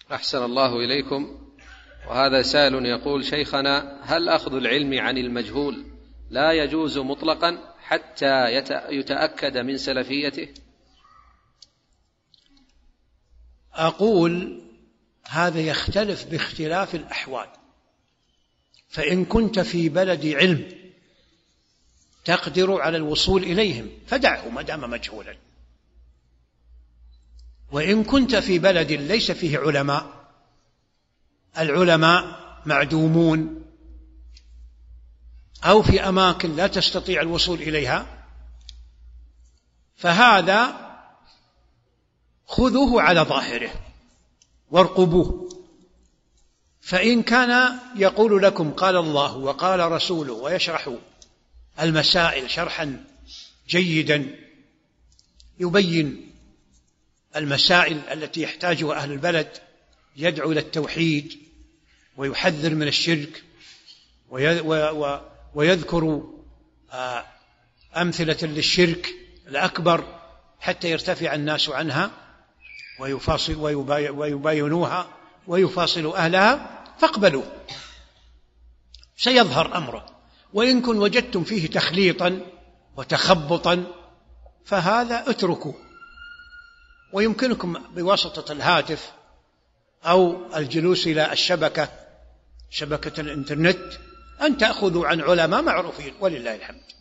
أحسن الله إليكم. وهذا سائل يقول: شيخنا، هل أخذ العلم عن المجهول لا يجوز مطلقا حتى يتأكد من سلفيته؟ أقول هذا يختلف باختلاف الأحوال. فإن كنت في بلد علم تقدر على الوصول إليهم فدعه ما دام مجهولا. وإن كنت في بلد ليس فيه علماء، العلماء معدومون، أو في أماكن لا تستطيع الوصول إليها، فهذا خذوه على ظاهره وارقبوه. فإن كان يقول لكم قال الله وقال رسوله ويشرح المسائل شرحا جيدا، يبين المسائل التي يحتاجها أهل البلد، يدعو إلى التوحيد ويحذر من الشرك، ويذكر أمثلة للشرك الأكبر حتى يرتفع الناس عنها ويباينوها ويفاصلوا أهلها، فاقبلوا، سيظهر أمره. وإن كن وجدتم فيه تخليطا وتخبطا فهذا اتركوا. ويمكنكم بواسطة الهاتف أو الجلوس إلى شبكة الإنترنت أن تأخذوا عن علماء معروفين، ولله الحمد.